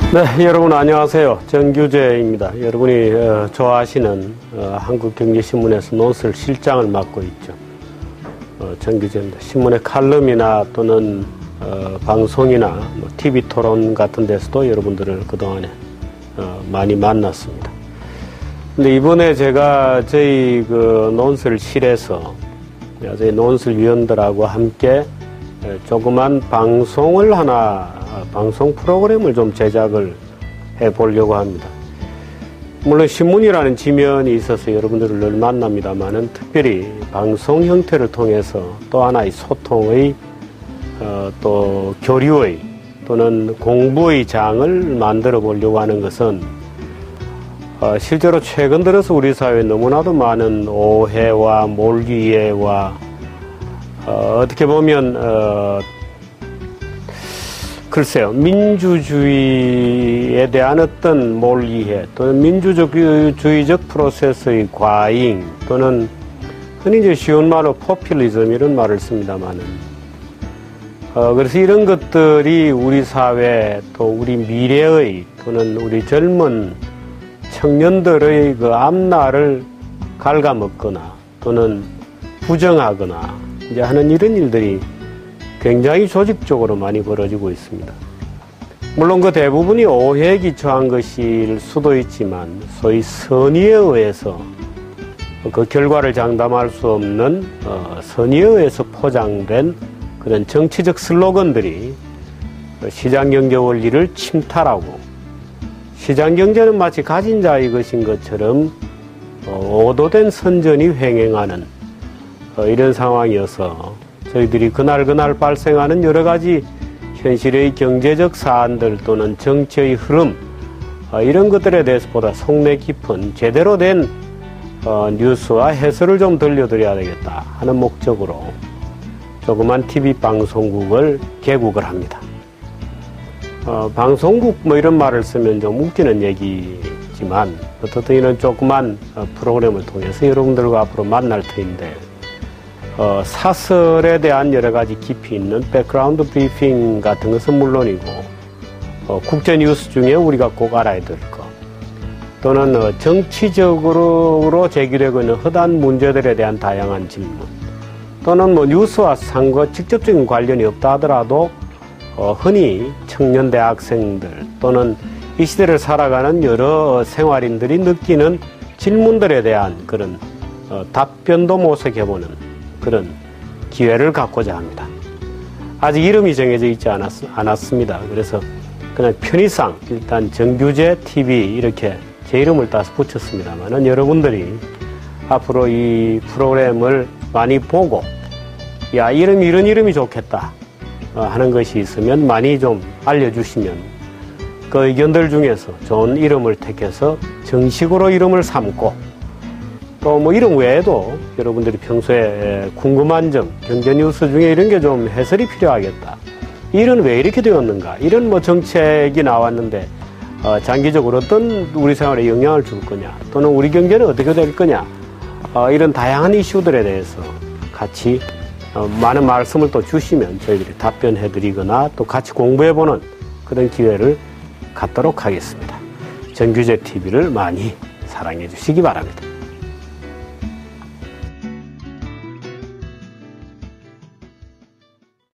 네, 여러분 안녕하세요. 정규재입니다. 여러분이 좋아하시는 한국경제신문에서 논술 실장을 맡고 있죠. 정규재입니다. 신문의 칼럼이나 또는 방송이나 뭐 TV 토론 같은 데서도 여러분들을 그동안에 많이 만났습니다. 근데 이번에 제가 저희 논술실에서 저희 논술위원들하고 함께 조그만 방송을 방송 프로그램을 좀 제작을 해 보려고 합니다. 물론 신문이라는 지면이 있어서 여러분들을 늘 만납니다만은 특별히 방송 형태를 통해서 또 하나의 소통의 또 교류의 또는 공부의 장을 만들어 보려고 하는 것은 실제로 최근 들어서 우리 사회에 너무나도 많은 오해와 몰이해와 어떻게 보면 글쎄요, 민주주의에 대한 어떤 몰이해 또는 민주주의적 프로세스의 과잉 또는 흔히 이제 쉬운 말로 포퓰리즘 이런 말을 씁니다만은 그래서 이런 것들이 우리 사회 또 우리 미래의 또는 우리 젊은 청년들의 그 앞날을 갉아먹거나 또는 부정하거나 이제 하는 이런 일들이 굉장히 조직적으로 많이 벌어지고 있습니다. 물론 그 대부분이 오해에 기초한 것일 수도 있지만 소위 선의에 의해서 그 결과를 장담할 수 없는 선의에 의해서 포장된 그런 정치적 슬로건들이 시장경제 원리를 침탈하고 시장경제는 마치 가진 자의 것인 것처럼 오도된 선전이 횡행하는 이런 상황이어서 저희들이 그날 발생하는 여러 가지 현실의 경제적 사안들 또는 정치의 흐름 이런 것들에 대해서 보다 속내 깊은 제대로 된 뉴스와 해설을 좀 들려드려야 되겠다 하는 목적으로 조그만 TV 방송국을 개국을 합니다. 방송국 뭐 이런 말을 쓰면 좀 웃기는 얘기지만 어떻든 이런 조그만 프로그램을 통해서 여러분들과 앞으로 만날 터인데 사설에 대한 여러 가지 깊이 있는 백그라운드 브리핑 같은 것은 물론이고 국제 뉴스 중에 우리가 꼭 알아야 될 것 또는 정치적으로 제기되고 있는 허다한 문제들에 대한 다양한 질문 또는 뭐 뉴스와 직접적인 관련이 없다 하더라도 흔히 청년 대학생들 또는 이 시대를 살아가는 여러 생활인들이 느끼는 질문들에 대한 그런 답변도 모색해보는 그런 기회를 갖고자 합니다. 아직 이름이 정해져 있지 않았습니다. 그래서 그냥 편의상 일단 정규재 TV 이렇게 제 이름을 따서 붙였습니다만은 여러분들이 앞으로 이 프로그램을 많이 보고 야 이런 이름이 좋겠다 하는 것이 있으면 많이 좀 알려주시면 그 의견들 중에서 좋은 이름을 택해서 정식으로 이름을 삼고 또 뭐 이런 외에도 여러분들이 평소에 궁금한 점, 경제 뉴스 중에 이런 게 좀 해설이 필요하겠다. 일은 왜 이렇게 되었는가? 이런 뭐 정책이 나왔는데 장기적으로 어떤 우리 생활에 영향을 줄 거냐? 또는 우리 경제는 어떻게 될 거냐? 이런 다양한 이슈들에 대해서 같이 많은 말씀을 또 주시면 저희들이 답변해드리거나 또 같이 공부해보는 그런 기회를 갖도록 하겠습니다. 정규재 TV를 많이 사랑해 주시기 바랍니다.